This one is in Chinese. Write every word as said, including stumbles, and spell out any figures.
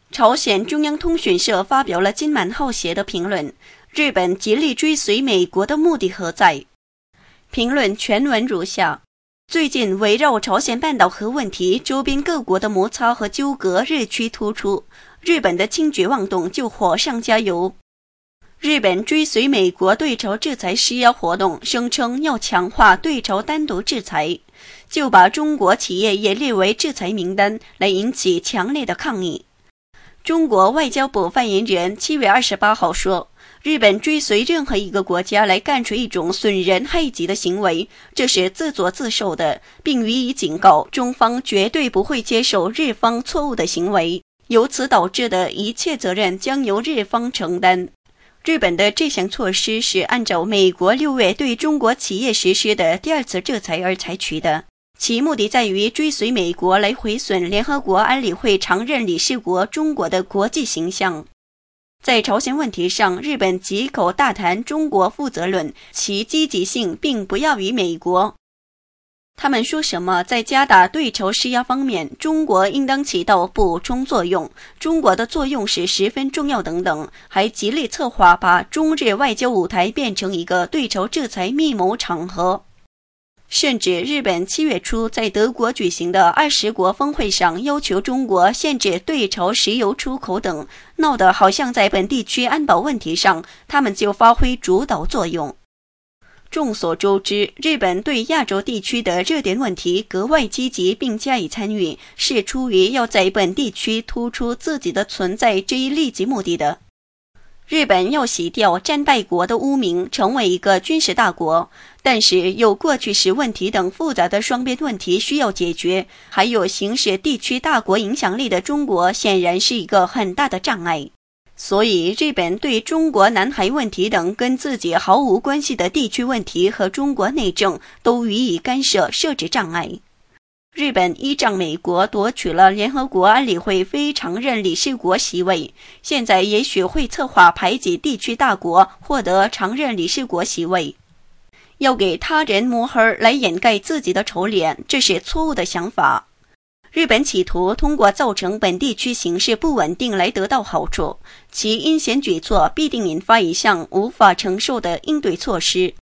朝鲜中央通讯社发表了金满浩写的评论，日本极力追随美国的目的何在？评论全文如下：最近围绕朝鲜半岛核问题，周边各国的摩擦和纠葛日趋突出，日本的轻举妄动就火上加油。日本追随美国对朝制裁施压活动，声称要强化对朝单独制裁，就把中国企业也列为制裁名单，来引起强烈的抗议。中国外交部发言人七月二十八号说，日本追随任何一个国家来干出一种损人害己的行为，这是自作自受的，并予以警告，中方绝对不会接受日方错误的行为，由此导致的一切责任将由日方承担。日本的这项措施是按照美国六月对中国企业实施的第二次制裁而采取的，其目的在于追随美国来毁损联合国安理会常任理事国中国的国际形象。在朝鲜问题上，日本几口大谈中国负责论，其积极性并不亚于美国。他们说什么在加大对朝施压方面，中国应当起到补充作用，中国的作用是十分重要等等，还极力策划把中日外交舞台变成一个对朝制裁密谋场合。甚至日本七月初在德国举行的二十国峰会上要求中国限制对朝石油出口等，闹得好像在本地区安保问题上他们就发挥主导作用。众所周知，日本对亚洲地区的热点问题格外积极并加以参与，是出于要在本地区突出自己的存在这一利己目的的。日本要洗掉战败国的污名，成为一个军事大国，但是有过去时问题等复杂的双边问题需要解决，还有行使地区大国影响力的中国显然是一个很大的障碍。所以日本对中国南海问题等跟自己毫无关系的地区问题和中国内政都予以干涉，设置障碍。日本依仗美国夺取了联合国安理会非常任理事国席位，现在也许会策划排挤地区大国获得常任理事国席位，要给他人抹黑来掩盖自己的丑脸，这是错误的想法。日本企图通过造成本地区形势不稳定来得到好处，其阴险举措必定引发一项无法承受的应对措施。